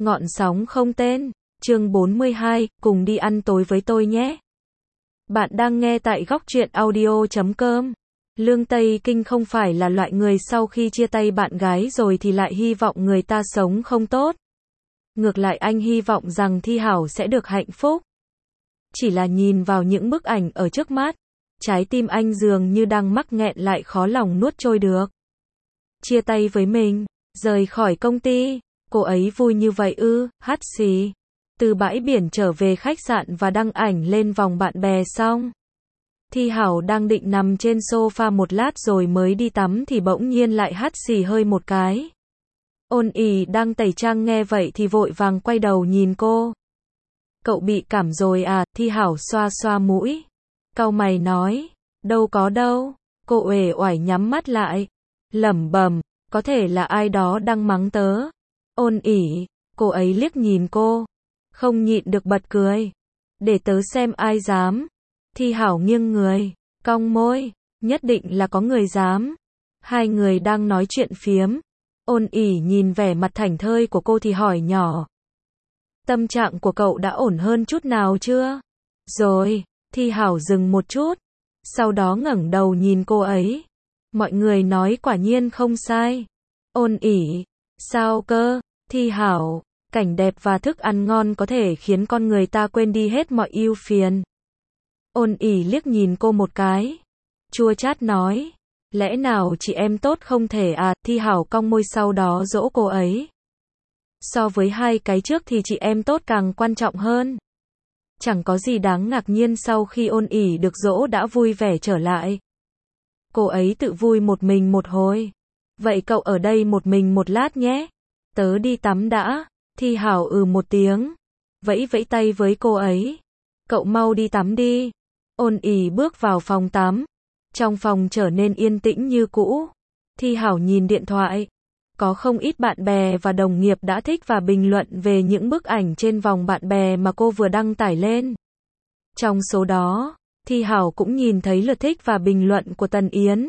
Ngọn sóng không tên, chương 42, cùng đi ăn tối với tôi nhé. Bạn đang nghe tại góc truyện audio.com. Lương Tây Kinh không phải là loại người sau khi chia tay bạn gái rồi thì lại hy vọng người ta sống không tốt. Ngược lại anh hy vọng rằng Thi Hảo sẽ được hạnh phúc. Chỉ là nhìn vào những bức ảnh ở trước mắt, trái tim anh dường như đang mắc nghẹn lại khó lòng nuốt trôi được. Chia tay với mình, rời khỏi công ty, cô ấy vui như vậy ư, hắt xì. Từ bãi biển trở về khách sạn và đăng ảnh lên vòng bạn bè xong. Thi Hảo đang định nằm trên sofa một lát rồi mới đi tắm thì bỗng nhiên lại hắt xì hơi một cái. Ôn ỉ đang tẩy trang nghe vậy thì vội vàng quay đầu nhìn cô. Cậu bị cảm rồi à, Thi Hảo xoa xoa mũi. Cau mày nói, đâu có đâu. Cô uể oải nhắm mắt lại. Lẩm bẩm, có thể là ai đó đang mắng tớ. Ôn ỉ, cô ấy liếc nhìn cô. Không nhịn được bật cười. Để tớ xem ai dám. Thi Hảo nghiêng người, cong môi, nhất định là có người dám. Hai người đang nói chuyện phiếm. Ôn ỉ nhìn vẻ mặt thảnh thơi của cô thì hỏi nhỏ. Tâm trạng của cậu đã ổn hơn chút nào chưa? Rồi, Thi Hảo dừng một chút. Sau đó ngẩng đầu nhìn cô ấy. Mọi người nói quả nhiên không sai. Ôn ỉ, sao cơ? Thi Hảo, cảnh đẹp và thức ăn ngon có thể khiến con người ta quên đi hết mọi ưu phiền. Ôn ỉ liếc nhìn cô một cái. Chua chát nói. Lẽ nào chị em tốt không thể à? Thi Hảo cong môi sau đó dỗ cô ấy. So với hai cái trước thì chị em tốt càng quan trọng hơn. Chẳng có gì đáng ngạc nhiên sau khi ôn ỉ được dỗ đã vui vẻ trở lại. Cô ấy tự vui một mình một hồi. Vậy cậu ở đây một mình một lát nhé. Tớ đi tắm đã. Thi Hảo một tiếng. Vẫy vẫy tay với cô ấy. Cậu mau đi tắm đi. Ôn ỉ bước vào phòng tắm. Trong phòng trở nên yên tĩnh như cũ. Thi Hảo nhìn điện thoại. Có không ít bạn bè và đồng nghiệp đã thích và bình luận về những bức ảnh trên vòng bạn bè mà cô vừa đăng tải lên. Trong số đó, Thi Hảo cũng nhìn thấy lượt thích và bình luận của Tần Yến.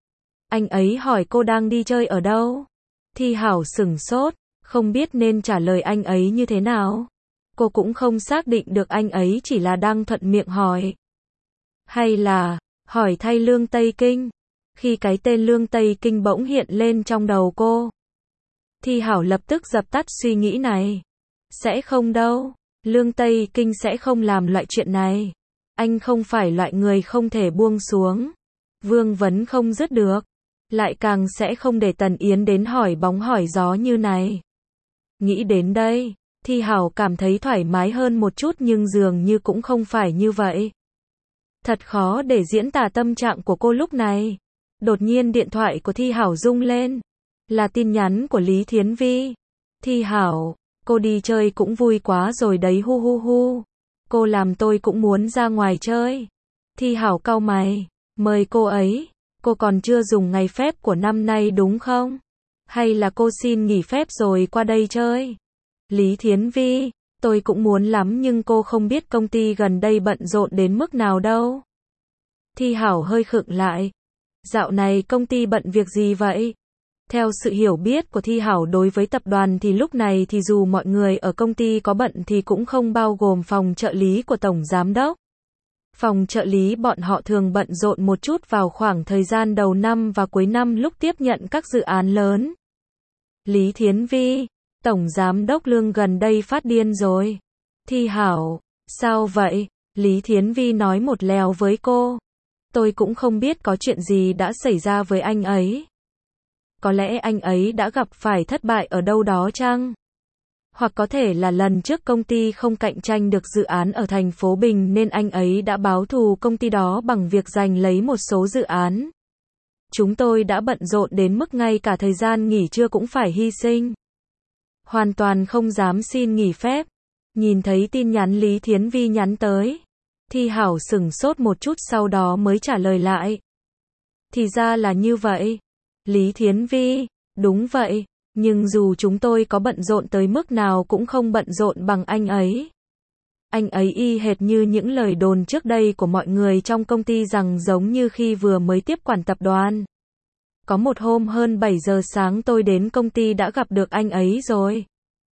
Anh ấy hỏi cô đang đi chơi ở đâu. Thi Hảo sửng sốt, không biết nên trả lời anh ấy như thế nào. Cô cũng không xác định được anh ấy chỉ là đang thuận miệng hỏi. Hay là, hỏi thay Lương Tây Kinh. Khi cái tên Lương Tây Kinh bỗng hiện lên trong đầu cô. Thi Hảo lập tức dập tắt suy nghĩ này. Sẽ không đâu. Lương Tây Kinh sẽ không làm loại chuyện này. Anh không phải loại người không thể buông xuống. Vương vấn không dứt được. Lại càng sẽ không để Tần Yến đến hỏi bóng hỏi gió như này. Nghĩ đến đây, Thi Hảo cảm thấy thoải mái hơn một chút nhưng dường như cũng không phải như vậy. Thật khó để diễn tả tâm trạng của cô lúc này. Đột nhiên điện thoại của Thi Hảo rung lên. Là tin nhắn của Lý Thiến Vi. Thi Hảo, cô đi chơi cũng vui quá rồi đấy hu hu hu. Cô làm tôi cũng muốn ra ngoài chơi. Thi Hảo cau mày, mời cô ấy. Cô còn chưa dùng ngày phép của năm nay đúng không? Hay là cô xin nghỉ phép rồi qua đây chơi? Lý Thiến Vi, tôi cũng muốn lắm nhưng cô không biết công ty gần đây bận rộn đến mức nào đâu. Thi Hảo hơi khựng lại. Dạo này công ty bận việc gì vậy? Theo sự hiểu biết của Thi Hảo đối với tập đoàn thì lúc này thì dù mọi người ở công ty có bận thì cũng không bao gồm phòng trợ lý của Tổng Giám Đốc. Phòng trợ lý bọn họ thường bận rộn một chút vào khoảng thời gian đầu năm và cuối năm lúc tiếp nhận các dự án lớn. Lý Thiến Vi, Tổng Giám Đốc Lương gần đây phát điên rồi. Thi Hảo, sao vậy? Lý Thiến Vi nói một lèo với cô. Tôi cũng không biết có chuyện gì đã xảy ra với anh ấy. Có lẽ anh ấy đã gặp phải thất bại ở đâu đó chăng? Hoặc có thể là lần trước công ty không cạnh tranh được dự án ở thành phố Bình nên anh ấy đã báo thù công ty đó bằng việc giành lấy một số dự án. Chúng tôi đã bận rộn đến mức ngay cả thời gian nghỉ trưa cũng phải hy sinh. Hoàn toàn không dám xin nghỉ phép. Nhìn thấy tin nhắn Lý Thiến Vi nhắn tới. Thi Hảo sửng sốt một chút sau đó mới trả lời lại. Thì ra là như vậy. Lý Thiến Vi, đúng vậy, nhưng dù chúng tôi có bận rộn tới mức nào cũng không bận rộn bằng anh ấy. Anh ấy y hệt như những lời đồn trước đây của mọi người trong công ty rằng giống như khi vừa mới tiếp quản tập đoàn. Có một hôm hơn 7 giờ sáng tôi đến công ty đã gặp được anh ấy rồi.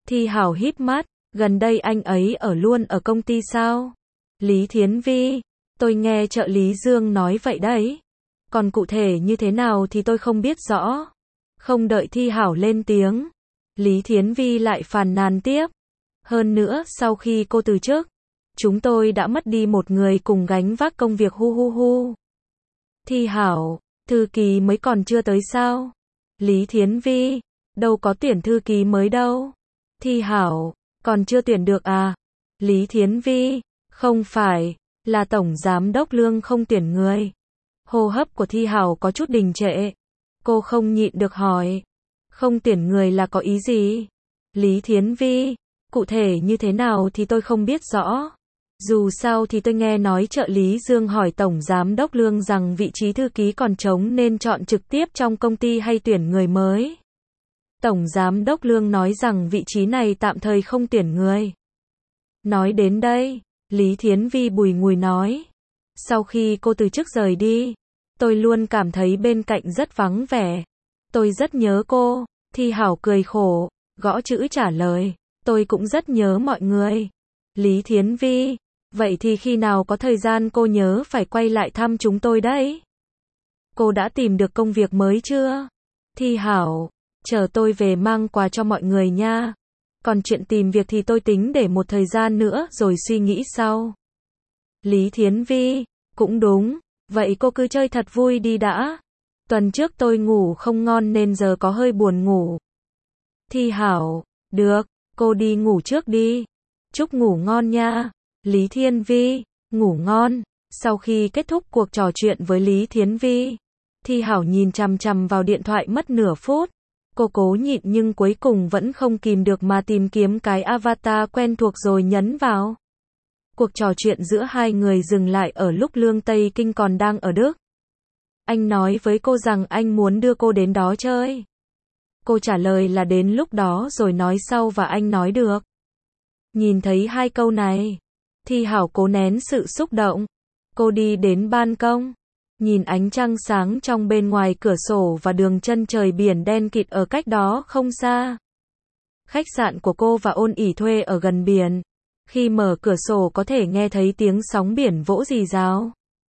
Thi Hảo híp mắt, gần đây anh ấy ở luôn ở công ty sao? Lý Thiến Vi, tôi nghe trợ lý Dương nói vậy đấy. Còn cụ thể như thế nào thì tôi không biết rõ. Không đợi Thi Hảo lên tiếng, Lý Thiến Vi lại phàn nàn tiếp. Hơn nữa, sau khi cô từ chức, chúng tôi đã mất đi một người cùng gánh vác công việc hu hu hu. Thi Hảo, thư ký mới còn chưa tới sao? Lý Thiến Vi, đâu có tuyển thư ký mới đâu. Thi Hảo, còn chưa tuyển được à? Lý Thiến Vi, không phải, là tổng giám đốc Lương không tuyển người. Hô hấp của Thi Hảo có chút đình trệ. Cô không nhịn được hỏi, không tuyển người là có ý gì? Lý Thiến Vi, cụ thể như thế nào thì tôi không biết rõ. Dù sao thì tôi nghe nói trợ lý Dương hỏi tổng giám đốc Lương rằng vị trí thư ký còn trống nên chọn trực tiếp trong công ty hay tuyển người mới. Tổng giám đốc Lương nói rằng vị trí này tạm thời không tuyển người. Nói đến đây, Lý Thiến Vi bùi ngùi nói, sau khi cô từ chức rời đi, tôi luôn cảm thấy bên cạnh rất vắng vẻ. Tôi rất nhớ cô. Thi Hảo cười khổ, gõ chữ trả lời, tôi cũng rất nhớ mọi người. Lý Thiến Vi, vậy thì khi nào có thời gian cô nhớ phải quay lại thăm chúng tôi đấy. Cô đã tìm được công việc mới chưa? Thi Hảo, chờ tôi về mang quà cho mọi người nha. Còn chuyện tìm việc thì tôi tính để một thời gian nữa rồi suy nghĩ sau. Lý Thiến Vi, cũng đúng, vậy cô cứ chơi thật vui đi đã. Tuần trước tôi ngủ không ngon nên giờ có hơi buồn ngủ. Thi Hảo, được, cô đi ngủ trước đi. Chúc ngủ ngon nha. Lý Thiến Vi, ngủ ngon. Sau khi kết thúc cuộc trò chuyện với Lý Thiến Vi, Thi Hảo nhìn chằm chằm vào điện thoại mất nửa phút. Cô cố nhịn nhưng cuối cùng vẫn không kìm được mà tìm kiếm cái avatar quen thuộc rồi nhấn vào. Cuộc trò chuyện giữa hai người dừng lại ở lúc Lương Tây Kinh còn đang ở Đức. Anh nói với cô rằng anh muốn đưa cô đến đó chơi. Cô trả lời là đến lúc đó rồi nói sau và anh nói được. Nhìn thấy hai câu này, Thi Hảo cố nén sự xúc động. Cô đi đến ban công, nhìn ánh trăng sáng trong bên ngoài cửa sổ và đường chân trời biển đen kịt ở cách đó không xa. Khách sạn của cô và Ôn ỉ thuê ở gần biển. Khi mở cửa sổ có thể nghe thấy tiếng sóng biển vỗ rì rào.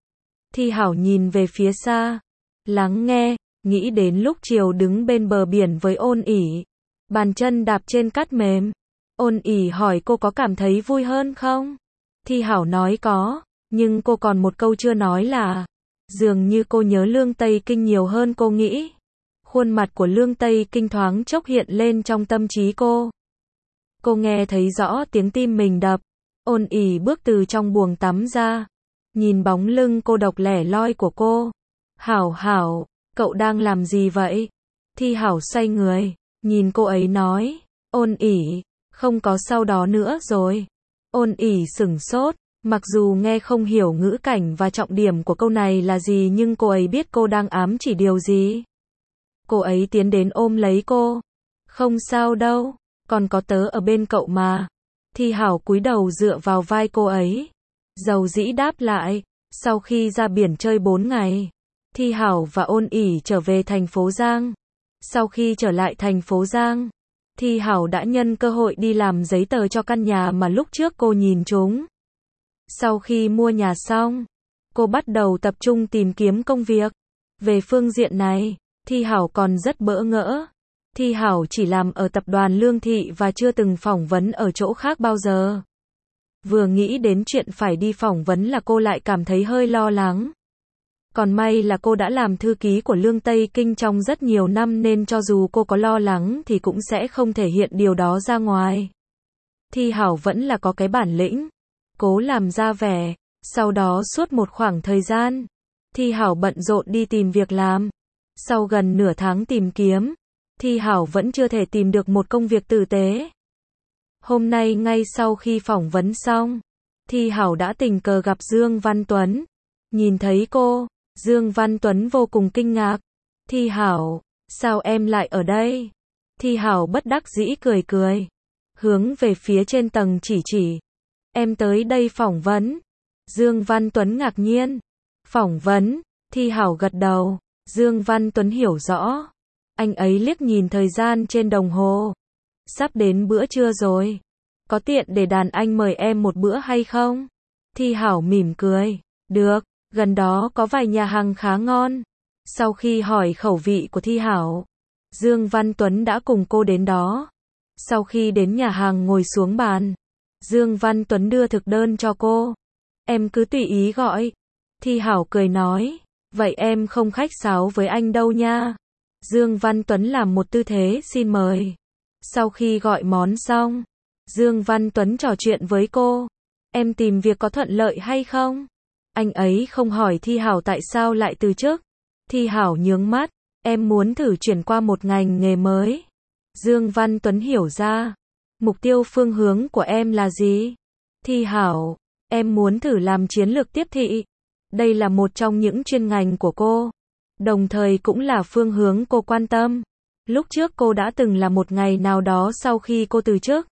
Thi Hảo nhìn về phía xa, lắng nghe, nghĩ đến lúc chiều đứng bên bờ biển với Ôn ỉ, bàn chân đạp trên cát mềm. Ôn ỉ hỏi cô có cảm thấy vui hơn không? Thi Hảo nói có, nhưng cô còn một câu chưa nói là, dường như cô nhớ Lương Tây Kinh nhiều hơn cô nghĩ. Khuôn mặt của Lương Tây Kinh thoáng chốc hiện lên trong tâm trí cô. Cô nghe thấy rõ tiếng tim mình đập. Ôn ỉ bước từ trong buồng tắm ra, nhìn bóng lưng cô độc lẻ loi của cô. Hảo Hảo, cậu đang làm gì vậy? Thi Hảo xoay người, nhìn cô ấy nói, Ôn ỉ, không có sau đó nữa rồi. Ôn ỉ sửng sốt, mặc dù nghe không hiểu ngữ cảnh và trọng điểm của câu này là gì nhưng cô ấy biết cô đang ám chỉ điều gì. Cô ấy tiến đến ôm lấy cô. Không sao đâu, còn có tớ ở bên cậu mà. Thi Hảo cúi đầu dựa vào vai cô ấy. Dầu dĩ đáp lại, sau khi ra biển chơi 4 ngày, Thi Hảo và Ôn ỉ trở về thành phố Giang. Sau khi trở lại thành phố Giang, Thi Hảo đã nhân cơ hội đi làm giấy tờ cho căn nhà mà lúc trước cô nhìn trúng. Sau khi mua nhà xong, cô bắt đầu tập trung tìm kiếm công việc. Về phương diện này, Thi Hảo còn rất bỡ ngỡ. Thi Hảo chỉ làm ở tập đoàn Lương Thị và chưa từng phỏng vấn ở chỗ khác bao giờ. Vừa nghĩ đến chuyện phải đi phỏng vấn là cô lại cảm thấy hơi lo lắng. Còn may là cô đã làm thư ký của Lương Tây Kinh trong rất nhiều năm nên cho dù cô có lo lắng thì cũng sẽ không thể hiện điều đó ra ngoài. Thi Hảo vẫn là có cái bản lĩnh, cố làm ra vẻ. Sau đó suốt một khoảng thời gian, Thi Hảo bận rộn đi tìm việc làm. Sau gần nửa tháng tìm kiếm, Thi Hảo vẫn chưa thể tìm được một công việc tử tế. Hôm nay ngay sau khi phỏng vấn xong, Thi Hảo đã tình cờ gặp Dương Văn Tuấn. Nhìn thấy cô, Dương Văn Tuấn vô cùng kinh ngạc. Thi Hảo, sao em lại ở đây? Thi Hảo bất đắc dĩ cười cười, hướng về phía trên tầng chỉ. Em tới đây phỏng vấn. Dương Văn Tuấn ngạc nhiên. Phỏng vấn? Thi Hảo gật đầu. Dương Văn Tuấn hiểu rõ. Anh ấy liếc nhìn thời gian trên đồng hồ. Sắp đến bữa trưa rồi. Có tiện để đàn anh mời em một bữa hay không? Thi Hảo mỉm cười. Được, gần đó có vài nhà hàng khá ngon. Sau khi hỏi khẩu vị của Thi Hảo, Dương Văn Tuấn đã cùng cô đến đó. Sau khi đến nhà hàng ngồi xuống bàn, Dương Văn Tuấn đưa thực đơn cho cô. Em cứ tùy ý gọi. Thi Hảo cười nói. Vậy em không khách sáo với anh đâu nha. Dương Văn Tuấn làm một tư thế xin mời. Sau khi gọi món xong, Dương Văn Tuấn trò chuyện với cô. Em tìm việc có thuận lợi hay không? Anh ấy không hỏi Thi Hảo tại sao lại từ chức. Thi Hảo nhướng mắt. Em muốn thử chuyển qua một ngành nghề mới. Dương Văn Tuấn hiểu ra. Mục tiêu phương hướng của em là gì? Thi Hảo. Em muốn thử làm chiến lược tiếp thị. Đây là một trong những chuyên ngành của cô. Đồng thời cũng là phương hướng cô quan tâm. Lúc trước cô đã từng là một ngày nào đó sau khi cô từ chức.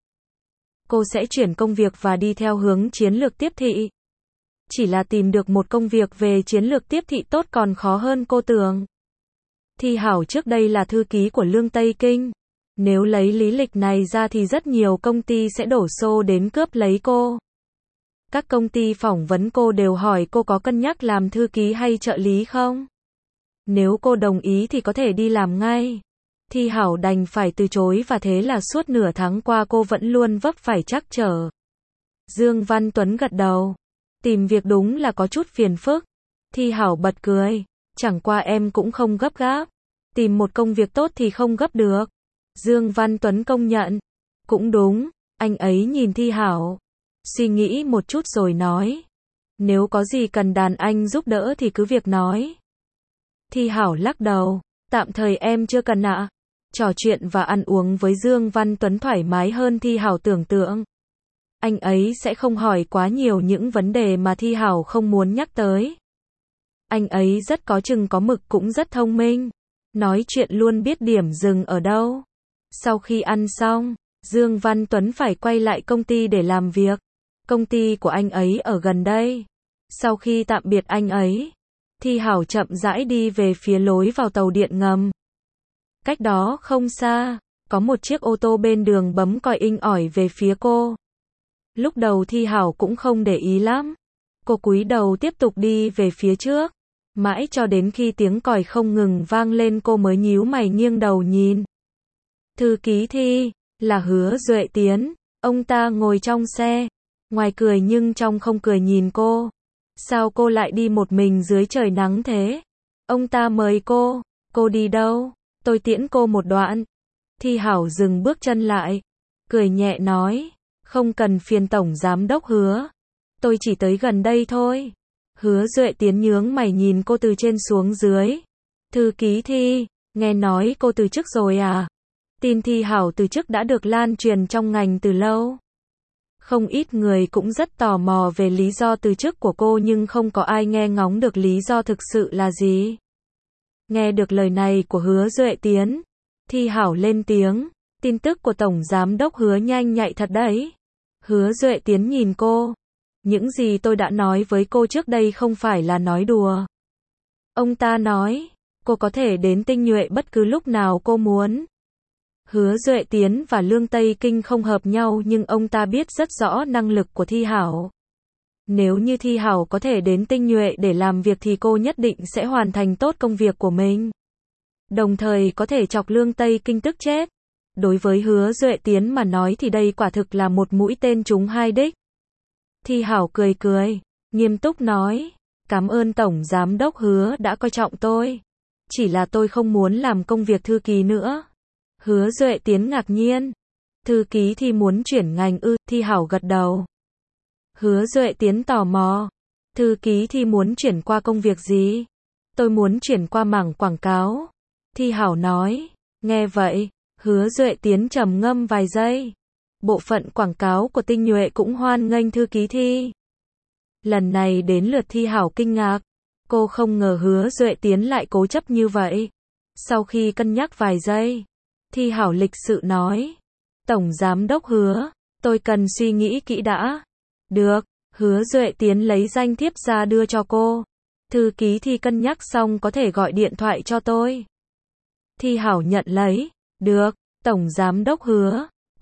Cô sẽ chuyển công việc và đi theo hướng chiến lược tiếp thị. Chỉ là tìm được một công việc về chiến lược tiếp thị tốt còn khó hơn cô tưởng. Thi Hảo trước đây là thư ký của Lương Tây Kinh. Nếu lấy lý lịch này ra thì rất nhiều công ty sẽ đổ xô đến cướp lấy cô. Các công ty phỏng vấn cô đều hỏi cô có cân nhắc làm thư ký hay trợ lý không? Nếu cô đồng ý thì có thể đi làm ngay. Thi Hảo đành phải từ chối và thế là suốt nửa tháng qua cô vẫn luôn vấp phải trắc trở. Dương Văn Tuấn gật đầu. Tìm việc đúng là có chút phiền phức. Thi Hảo bật cười. Chẳng qua em cũng không gấp gáp. Tìm một công việc tốt thì không gấp được. Dương Văn Tuấn công nhận. Cũng đúng, anh ấy nhìn Thi Hảo. Suy nghĩ một chút rồi nói. Nếu có gì cần đàn anh giúp đỡ thì cứ việc nói. Thi Hảo lắc đầu. Tạm thời em chưa cần ạ. Trò chuyện và ăn uống với Dương Văn Tuấn thoải mái hơn Thi Hảo tưởng tượng. Anh ấy sẽ không hỏi quá nhiều những vấn đề mà Thi Hảo không muốn nhắc tới. Anh ấy rất có chừng có mực cũng rất thông minh. Nói chuyện luôn biết điểm dừng ở đâu. Sau khi ăn xong, Dương Văn Tuấn phải quay lại công ty để làm việc. Công ty của anh ấy ở gần đây. Sau khi tạm biệt anh ấy, Thi Hảo chậm rãi đi về phía lối vào tàu điện ngầm. Cách đó không xa, có một chiếc ô tô bên đường bấm còi inh ỏi về phía cô. Lúc đầu Thi Hảo cũng không để ý lắm. Cô cúi đầu tiếp tục đi về phía trước. Mãi cho đến khi tiếng còi không ngừng vang lên cô mới nhíu mày nghiêng đầu nhìn. Thư ký Thi, là Hứa Duệ Tiến. Ông ta ngồi trong xe. Ngoài cười nhưng trong không cười nhìn cô. Sao cô lại đi một mình dưới trời nắng thế? Ông ta mời cô đi đâu? Tôi tiễn cô một đoạn. Thi Hảo dừng bước chân lại. Cười nhẹ nói. Không cần phiền tổng giám đốc Hứa. Tôi chỉ tới gần đây thôi. Hứa Duệ Tiến nhướng mày nhìn cô từ trên xuống dưới. Thư ký Thi, nghe nói cô từ chức rồi à? Tin Thi Hảo từ chức đã được lan truyền trong ngành từ lâu. Không ít người cũng rất tò mò về lý do từ chức của cô nhưng không có ai nghe ngóng được lý do thực sự là gì. Nghe được lời này của Hứa Duệ Tiến, Thi Hảo lên tiếng. Tin tức của Tổng Giám đốc Hứa nhanh nhạy thật đấy. Hứa Duệ Tiến nhìn cô. Những gì tôi đã nói với cô trước đây không phải là nói đùa. Ông ta nói, cô có thể đến Tinh Nhuệ bất cứ lúc nào cô muốn. Hứa Duệ Tiến và Lương Tây Kinh không hợp nhau nhưng ông ta biết rất rõ năng lực của Thi Hảo. Nếu như Thi Hảo có thể đến Tinh Nhuệ để làm việc thì cô nhất định sẽ hoàn thành tốt công việc của mình. Đồng thời có thể chọc Lương Tây Kinh tức chết. Đối với Hứa Duệ Tiến mà nói thì đây quả thực là một mũi tên trúng hai đích. Thi Hảo cười cười, nghiêm túc nói, cảm ơn Tổng Giám đốc Hứa đã coi trọng tôi. Chỉ là tôi không muốn làm công việc thư ký nữa. Hứa Duệ Tiến ngạc nhiên. Thư ký thì muốn chuyển ngành ư? Thi Hảo gật đầu. Hứa Duệ Tiến tò mò. Thư ký thì muốn chuyển qua công việc gì? Tôi muốn chuyển qua mảng quảng cáo. Thi Hảo nói. Nghe vậy, Hứa Duệ Tiến trầm ngâm vài giây. Bộ phận quảng cáo của Tinh Nhuệ cũng hoan nghênh thư ký Thi. Lần này đến lượt Thi Hảo kinh ngạc. Cô không ngờ Hứa Duệ Tiến lại cố chấp như vậy. Sau khi cân nhắc vài giây, Thi Hảo lịch sự nói. Tổng Giám đốc Hứa, tôi cần suy nghĩ kỹ đã. Được, Hứa Duệ Tiến lấy danh thiếp ra đưa cho cô. Thư ký Thi cân nhắc xong có thể gọi điện thoại cho tôi. Thi Hảo nhận lấy. Được, Tổng Giám đốc Hứa,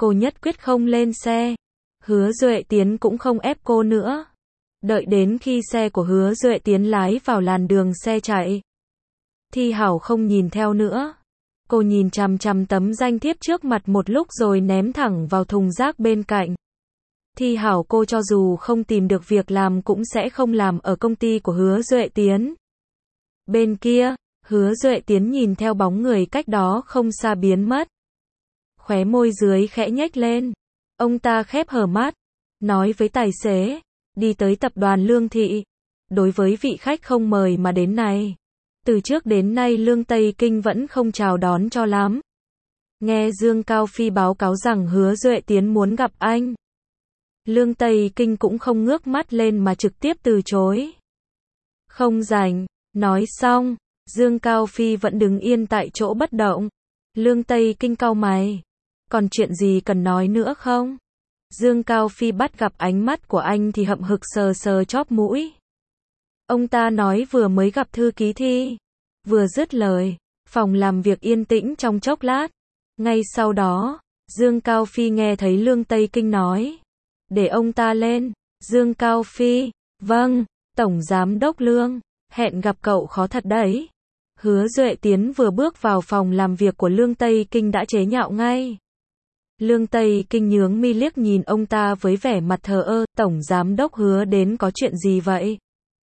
Cô nhất quyết không lên xe. Hứa Duệ Tiến cũng không ép cô nữa. Đợi đến khi xe của Hứa Duệ Tiến lái vào làn đường xe chạy. Thi Hảo không nhìn theo nữa. Cô nhìn chằm chằm tấm danh thiếp trước mặt một lúc rồi ném thẳng vào thùng rác bên cạnh. Thi Hảo cô cho dù không tìm được việc làm cũng sẽ không làm ở công ty của Hứa Duệ Tiến. Bên kia, Hứa Duệ Tiến nhìn theo bóng người cách đó không xa biến mất. Khóe môi dưới khẽ nhếch lên. Ông ta khép hờ mắt, nói với tài xế, đi tới tập đoàn Lương Thị. Đối với vị khách không mời mà đến này, từ trước đến nay Lương Tây Kinh vẫn không chào đón cho lắm. Nghe Dương Cao Phi báo cáo rằng Hứa Duệ Tiến muốn gặp anh, Lương Tây Kinh cũng không ngước mắt lên mà trực tiếp từ chối. Không rảnh. Nói xong, Dương Cao Phi vẫn đứng yên tại chỗ bất động. Lương Tây Kinh cau mày. Còn chuyện gì cần nói nữa không? Dương Cao Phi bắt gặp ánh mắt của anh thì hậm hực sờ sờ chóp mũi. Ông ta nói vừa mới gặp thư ký Thi. Vừa dứt lời, phòng làm việc yên tĩnh trong chốc lát. Ngay sau đó, Dương Cao Phi nghe thấy Lương Tây Kinh nói. Để ông ta lên. Dương Cao Phi, vâng, Tổng Giám đốc Lương, hẹn gặp cậu khó thật đấy. Hứa Duệ Tiến vừa bước vào phòng làm việc của Lương Tây Kinh đã chế nhạo ngay. Lương Tây Kinh nhướng mi liếc nhìn ông ta với vẻ mặt thờ ơ. Tổng Giám đốc Hứa đến có chuyện gì vậy?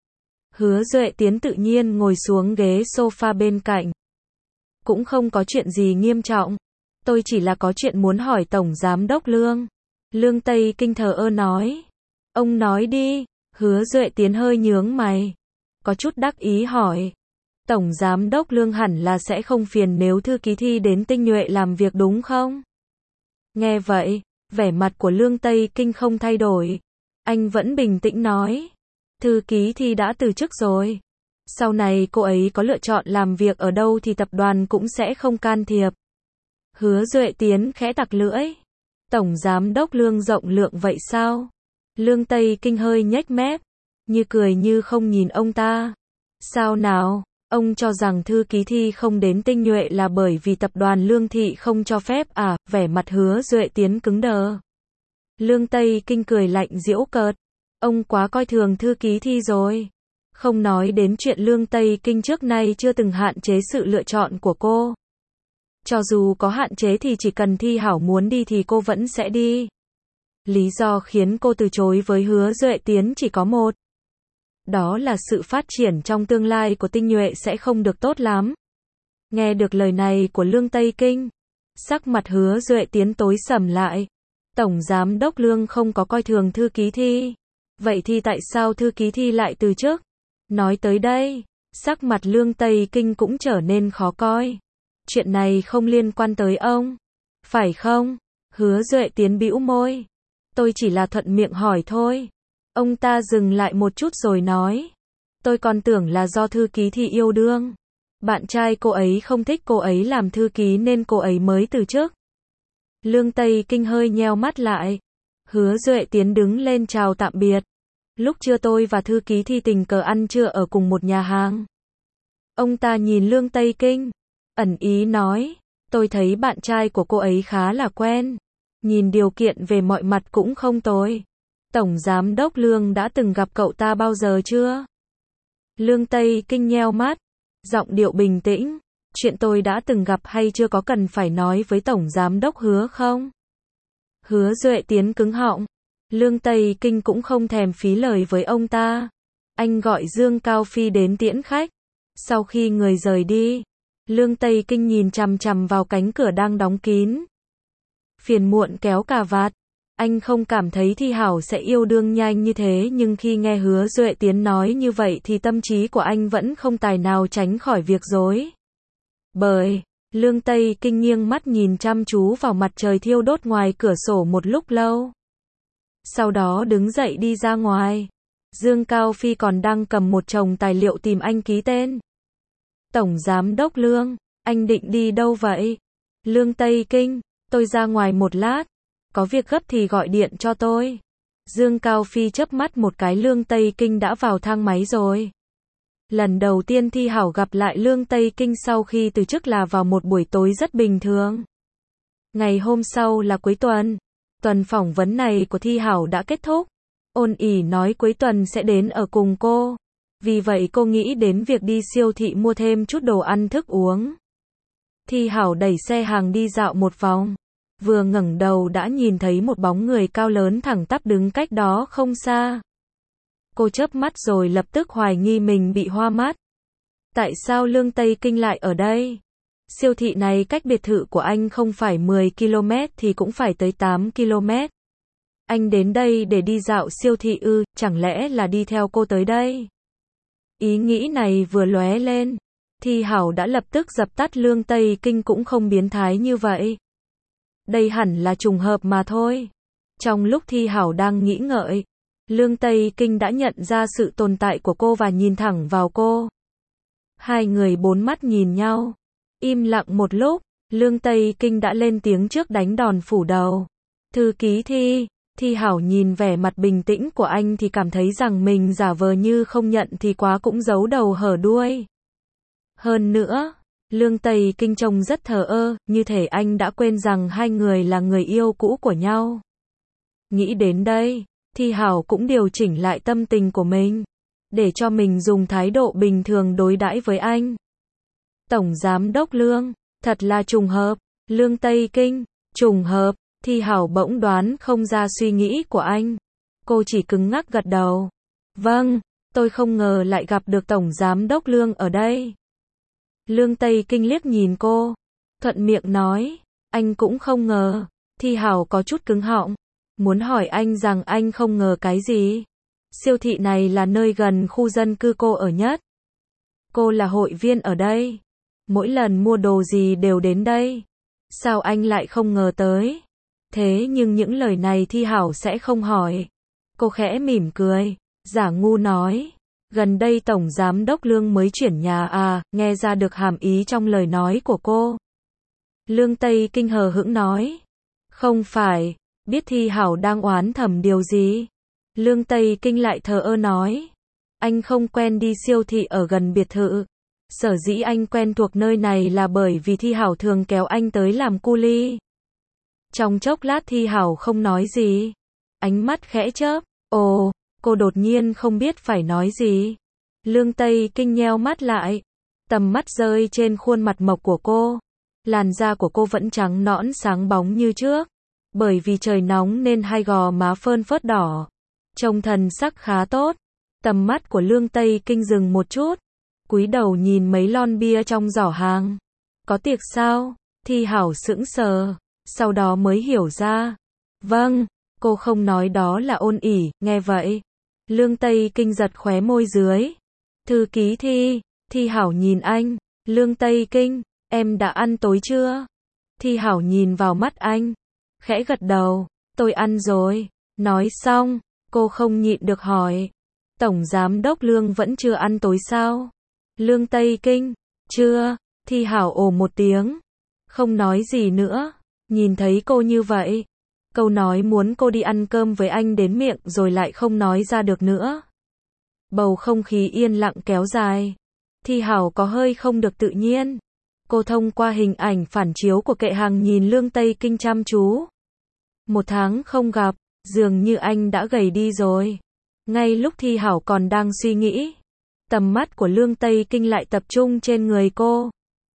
Hứa Duệ Tiến tự nhiên ngồi xuống ghế sofa bên cạnh. Cũng không có chuyện gì nghiêm trọng. Tôi chỉ là có chuyện muốn hỏi Tổng Giám đốc Lương. Lương Tây Kinh thờ ơ nói. Ông nói đi. Hứa Duệ Tiến hơi nhướng mày. Có chút đắc ý hỏi. Tổng Giám đốc Lương hẳn là sẽ không phiền nếu thư ký Thi đến Tinh Nhuệ làm việc đúng không? Nghe vậy, vẻ mặt của Lương Tây Kinh không thay đổi. Anh vẫn bình tĩnh nói. Thư ký Thi đã từ chức rồi. Sau này cô ấy có lựa chọn làm việc ở đâu thì tập đoàn cũng sẽ không can thiệp. Hứa Duệ Tiến khẽ tặc lưỡi. Tổng Giám đốc Lương rộng lượng vậy sao? Lương Tây Kinh hơi nhếch mép, như cười như không nhìn ông ta. Sao nào? Ông cho rằng thư ký Thi không đến Tinh Nhuệ là bởi vì tập đoàn Lương Thị không cho phép à? Vẻ mặt Hứa Duệ Tiến cứng đờ. Lương Tây Kinh cười lạnh giễu cợt. Ông quá coi thường thư ký Thi rồi. Không nói đến chuyện Lương Tây Kinh trước nay chưa từng hạn chế sự lựa chọn của cô. Cho dù có hạn chế thì chỉ cần Thi Hảo muốn đi thì cô vẫn sẽ đi. Lý do khiến cô từ chối với Hứa Duệ Tiến chỉ có một. Đó là sự phát triển trong tương lai của Tinh Nhuệ sẽ không được tốt lắm. Nghe được lời này của Lương Tây Kinh, sắc mặt Hứa Duệ Tiến tối sầm lại. Tổng Giám đốc Lương không có coi thường thư ký Thi. Vậy thì tại sao thư ký Thi lại từ chức? Nói tới đây, sắc mặt Lương Tây Kinh cũng trở nên khó coi. Chuyện này không liên quan tới ông, phải không? Hứa Duệ Tiến bĩu môi. Tôi chỉ là thuận miệng hỏi thôi. Ông ta dừng lại một chút rồi nói. Tôi còn tưởng là do thư ký Thi yêu đương. Bạn trai cô ấy không thích cô ấy làm thư ký nên cô ấy mới từ chức. Lương Tây Kinh hơi nheo mắt lại. Hứa Duệ Tiến đứng lên chào tạm biệt. Lúc trưa tôi và thư ký Thi tình cờ ăn trưa ở cùng một nhà hàng. Ông ta nhìn Lương Tây Kinh, ẩn ý nói. Tôi thấy bạn trai của cô ấy khá là quen. Nhìn điều kiện về mọi mặt cũng không tồi. Tổng Giám đốc Lương đã từng gặp cậu ta bao giờ chưa? Lương Tây Kinh nheo mắt, giọng điệu bình tĩnh. Chuyện tôi đã từng gặp hay chưa có cần phải nói với Tổng Giám đốc Hứa không? Hứa Duệ Tiến cứng họng. Lương Tây Kinh cũng không thèm phí lời với ông ta. Anh gọi Dương Cao Phi đến tiễn khách. Sau khi người rời đi, Lương Tây Kinh nhìn chằm chằm vào cánh cửa đang đóng kín. Phiền muộn kéo cà vạt. Anh không cảm thấy Thi Hảo sẽ yêu đương nhanh như thế nhưng khi nghe Hứa Duệ Tiến nói như vậy thì tâm trí của anh vẫn không tài nào tránh khỏi việc rối. Bởi, Lương Tây Kinh nghiêng mắt nhìn chăm chú vào mặt trời thiêu đốt ngoài cửa sổ một lúc lâu. Sau đó đứng dậy đi ra ngoài. Dương Cao Phi còn đang cầm một chồng tài liệu tìm anh ký tên. Tổng Giám đốc Lương, anh định đi đâu vậy? Lương Tây Kinh, tôi ra ngoài một lát. Có việc gấp thì gọi điện cho tôi. Dương Cao Phi chớp mắt một cái. Lương Tây Kinh đã vào thang máy rồi. Lần đầu tiên Thi Hảo gặp lại Lương Tây Kinh sau khi từ chức là vào một buổi tối rất bình thường. Ngày hôm sau là cuối tuần. Tuần phỏng vấn này của Thi Hảo đã kết thúc. Ôn ỉ nói cuối tuần sẽ đến ở cùng cô. Vì vậy cô nghĩ đến việc đi siêu thị mua thêm chút đồ ăn thức uống. Thi Hảo đẩy xe hàng đi dạo một vòng. Vừa ngẩng đầu đã nhìn thấy một bóng người cao lớn thẳng tắp đứng cách đó không xa. Cô chớp mắt rồi lập tức hoài nghi mình bị hoa mắt. Tại sao Lương Tây Kinh lại ở đây? Siêu thị này cách biệt thự của anh không phải 10 km thì cũng phải tới 8 km. Anh đến đây để đi dạo siêu thị ư, chẳng lẽ là đi theo cô tới đây? Ý nghĩ này vừa lóe lên, Thi Hảo đã lập tức dập tắt. Lương Tây Kinh cũng không biến thái như vậy. Đây hẳn là trùng hợp mà thôi. Trong lúc Thi Hảo đang nghĩ ngợi, Lương Tây Kinh đã nhận ra sự tồn tại của cô và nhìn thẳng vào cô. Hai người bốn mắt nhìn nhau. Im lặng một lúc, Lương Tây Kinh đã lên tiếng trước đánh đòn phủ đầu. Thư ký Thi. Thi Hảo nhìn vẻ mặt bình tĩnh của anh thì cảm thấy rằng mình giả vờ như không nhận thì quá cũng giấu đầu hở đuôi. Hơn nữa, Lương Tây Kinh trông rất thờ ơ, như thể anh đã quên rằng hai người là người yêu cũ của nhau. Nghĩ đến đây, Thi Hảo cũng điều chỉnh lại tâm tình của mình, để cho mình dùng thái độ bình thường đối đãi với anh. Tổng Giám đốc Lương, thật là trùng hợp. Lương Tây Kinh, trùng hợp. Thi Hảo bỗng đoán không ra suy nghĩ của anh. Cô chỉ cứng ngắc gật đầu. Vâng, tôi không ngờ lại gặp được Tổng Giám đốc Lương ở đây. Lương Tây Kinh liếc nhìn cô, thuận miệng nói, anh cũng không ngờ. Thi Hảo có chút cứng họng, muốn hỏi anh rằng anh không ngờ cái gì. Siêu thị này là nơi gần khu dân cư cô ở nhất. Cô là hội viên ở đây. Mỗi lần mua đồ gì đều đến đây. Sao anh lại không ngờ tới? Thế nhưng những lời này Thi Hảo sẽ không hỏi. Cô khẽ mỉm cười, giả ngu nói. Gần đây Tổng Giám đốc Lương mới chuyển nhà à, nghe ra được hàm ý trong lời nói của cô. Lương Tây Kinh hờ hững nói. Không phải, biết Thi Hảo đang oán thầm điều gì. Lương Tây Kinh lại thờ ơ nói. Anh không quen đi siêu thị ở gần biệt thự. Sở dĩ anh quen thuộc nơi này là bởi vì Thi Hảo thường kéo anh tới làm cu li. Trong chốc lát Thi Hảo không nói gì. Ánh mắt khẽ chớp. Ồ, cô đột nhiên không biết phải nói gì. Lương Tây Kinh nheo mắt lại. Tầm mắt rơi trên khuôn mặt mộc của cô. Làn da của cô vẫn trắng nõn sáng bóng như trước. Bởi vì trời nóng nên hai gò má phơn phớt đỏ. Trông thần sắc khá tốt. Tầm mắt của Lương Tây Kinh dừng một chút. Cúi đầu nhìn mấy lon bia trong giỏ hàng. Có tiệc sao? Thi Hảo sững sờ. Sau đó mới hiểu ra. Vâng, cô không nói đó là ôn ỉ, nghe vậy. Lương Tây Kinh giật khóe môi dưới. Thư ký Thi. Thi Hảo nhìn anh. Lương Tây Kinh, em đã ăn tối chưa? Thi Hảo nhìn vào mắt anh. Khẽ gật đầu. Tôi ăn rồi. Nói xong, cô không nhịn được hỏi. Tổng Giám đốc Lương vẫn chưa ăn tối sao? Lương Tây Kinh. Chưa. Thi Hảo ồ một tiếng. Không nói gì nữa. Nhìn thấy cô như vậy, câu nói muốn cô đi ăn cơm với anh đến miệng rồi lại không nói ra được nữa. Bầu không khí yên lặng kéo dài. Thi Hảo có hơi không được tự nhiên. Cô thông qua hình ảnh phản chiếu của kệ hàng nhìn Lương Tây Kinh chăm chú. Một tháng không gặp, dường như anh đã gầy đi rồi. Ngay lúc Thi Hảo còn đang suy nghĩ, tầm mắt của Lương Tây Kinh lại tập trung trên người cô.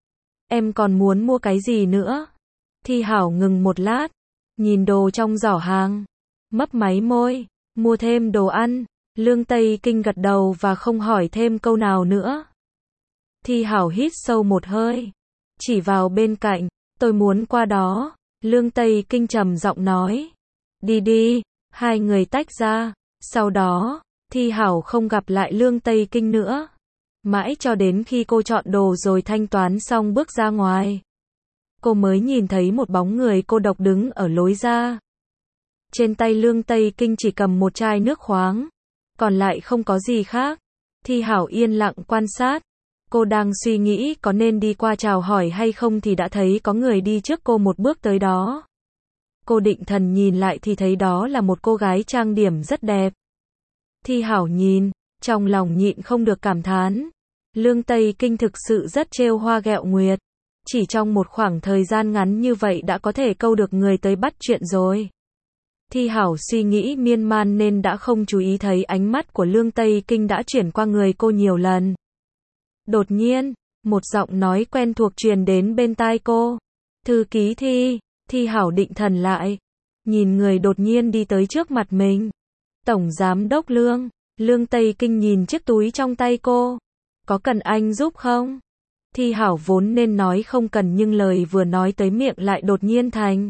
Em còn muốn mua cái gì nữa? Thi Hảo ngừng một lát, nhìn đồ trong giỏ hàng, mấp máy môi, mua thêm đồ ăn. Lương Tây Kinh gật đầu và không hỏi thêm câu nào nữa. Thi Hảo hít sâu một hơi, chỉ vào bên cạnh, tôi muốn qua đó. Lương Tây Kinh trầm giọng nói. Đi đi, hai người tách ra. Sau đó, Thi Hảo không gặp lại Lương Tây Kinh nữa. Mãi cho đến khi cô chọn đồ rồi thanh toán xong bước ra ngoài. Cô mới nhìn thấy một bóng người cô độc đứng ở lối ra. Trên tay Lương Tây Kinh chỉ cầm một chai nước khoáng. Còn lại không có gì khác. Thi Hảo yên lặng quan sát. Cô đang suy nghĩ có nên đi qua chào hỏi hay không thì đã thấy có người đi trước cô một bước tới đó. Cô định thần nhìn lại thì thấy đó là một cô gái trang điểm rất đẹp. Thi Hảo nhìn, trong lòng nhịn không được cảm thán. Lương Tây Kinh thực sự rất trêu hoa ghẹo nguyệt. Chỉ trong một khoảng thời gian ngắn như vậy đã có thể câu được người tới bắt chuyện rồi. Thi Hảo suy nghĩ miên man nên đã không chú ý thấy ánh mắt của Lương Tây Kinh đã chuyển qua người cô nhiều lần. Đột nhiên, một giọng nói quen thuộc truyền đến bên tai cô. Thư ký Thi. Thi Hảo định thần lại, nhìn người đột nhiên đi tới trước mặt mình. Tổng giám đốc Lương. Lương Tây Kinh nhìn chiếc túi trong tay cô. Có cần anh giúp không? Thi Hảo vốn nên nói không cần nhưng lời vừa nói tới miệng lại đột nhiên thành.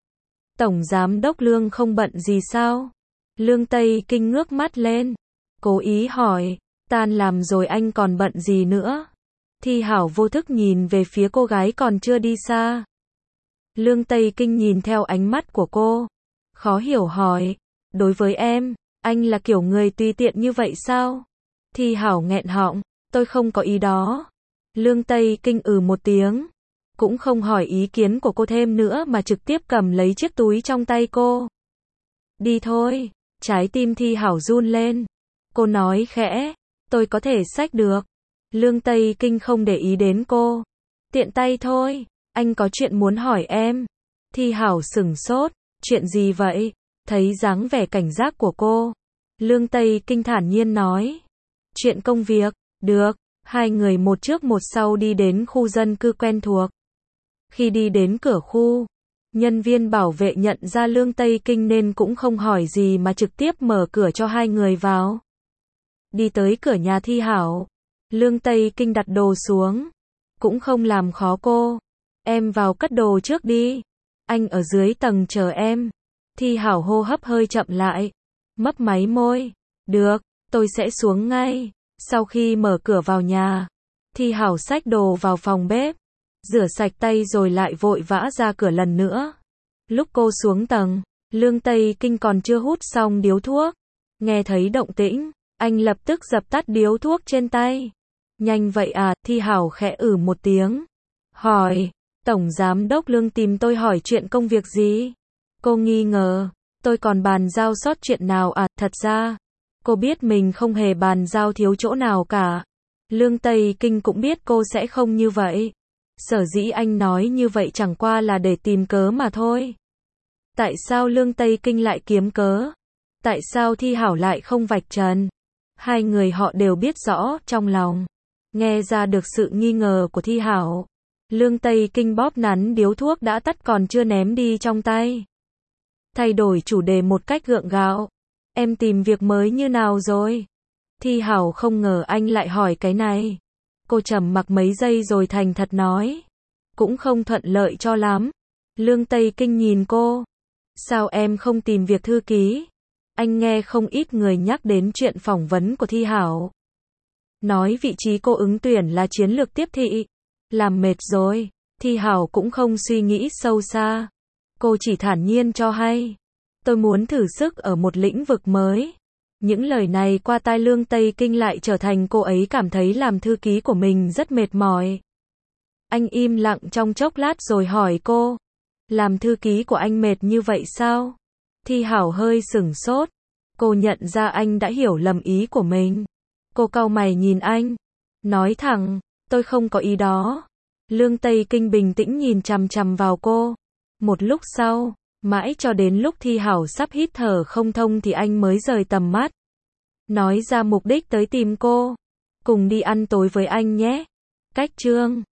Tổng giám đốc Lương không bận gì sao? Lương Tây Kinh ngước mắt lên, cố ý hỏi, tan làm rồi anh còn bận gì nữa? Thi Hảo vô thức nhìn về phía cô gái còn chưa đi xa. Lương Tây Kinh nhìn theo ánh mắt của cô, khó hiểu hỏi, đối với em, anh là kiểu người tùy tiện như vậy sao? Thi Hảo nghẹn họng, tôi không có ý đó. Lương Tây Kinh một tiếng, cũng không hỏi ý kiến của cô thêm nữa mà trực tiếp cầm lấy chiếc túi trong tay cô. Đi thôi. Trái tim Thi Hảo run lên. Cô nói khẽ, tôi có thể xách được. Lương Tây Kinh không để ý đến cô. Tiện tay thôi, anh có chuyện muốn hỏi em. Thi Hảo sửng sốt, chuyện gì vậy? Thấy dáng vẻ cảnh giác của cô, Lương Tây Kinh thản nhiên nói, chuyện công việc. Được. Hai người một trước một sau đi đến khu dân cư quen thuộc. Khi đi đến cửa khu, nhân viên bảo vệ nhận ra Lương Tây Kinh nên cũng không hỏi gì mà trực tiếp mở cửa cho hai người vào. Đi tới cửa nhà Thi Hảo, Lương Tây Kinh đặt đồ xuống, cũng không làm khó cô. Em vào cất đồ trước đi, anh ở dưới tầng chờ em. Thi Hảo hô hấp hơi chậm lại, mấp máy môi, được, tôi sẽ xuống ngay. Sau khi mở cửa vào nhà, Thi Hảo xách đồ vào phòng bếp, rửa sạch tay rồi lại vội vã ra cửa lần nữa. Lúc cô xuống tầng, Lương Tây Kinh còn chưa hút xong điếu thuốc. Nghe thấy động tĩnh, anh lập tức dập tắt điếu thuốc trên tay. Nhanh vậy à? Thi Hảo khẽ một tiếng. Hỏi, Tổng Giám đốc Lương tìm tôi hỏi chuyện công việc gì? Cô nghi ngờ, tôi còn bàn giao sót chuyện nào à? Thật ra, cô biết mình không hề bàn giao thiếu chỗ nào cả. Lương Tây Kinh cũng biết cô sẽ không như vậy. Sở dĩ anh nói như vậy chẳng qua là để tìm cớ mà thôi. Tại sao Lương Tây Kinh lại kiếm cớ? Tại sao Thi Hảo lại không vạch trần? Hai người họ đều biết rõ trong lòng. Nghe ra được sự nghi ngờ của Thi Hảo. Lương Tây Kinh bóp nắn điếu thuốc đã tắt còn chưa ném đi trong tay. Thay đổi chủ đề một cách gượng gạo. Em tìm việc mới như nào rồi? Thi Hảo không ngờ anh lại hỏi cái này. Cô trầm mặc mấy giây rồi thành thật nói. Cũng không thuận lợi cho lắm. Lương Tây Kinh nhìn cô. Sao em không tìm việc thư ký? Anh nghe không ít người nhắc đến chuyện phỏng vấn của Thi Hảo. Nói vị trí cô ứng tuyển là chiến lược tiếp thị. Làm mệt rồi. Thi Hảo cũng không suy nghĩ sâu xa. Cô chỉ thản nhiên cho hay. Tôi muốn thử sức ở một lĩnh vực mới. Những lời này qua tai Lương Tây Kinh lại trở thành cô ấy cảm thấy làm thư ký của mình rất mệt mỏi. Anh im lặng trong chốc lát rồi hỏi cô. Làm thư ký của anh mệt như vậy sao? Thi Hảo hơi sửng sốt. Cô nhận ra anh đã hiểu lầm ý của mình. Cô cau mày nhìn anh. Nói thẳng, tôi không có ý đó. Lương Tây Kinh bình tĩnh nhìn chằm chằm vào cô. Một lúc sau, mãi cho đến lúc Thi Hảo sắp hít thở không thông thì anh mới rời tầm mắt. Nói ra mục đích tới tìm cô. Cùng đi ăn tối với anh nhé. Cách chương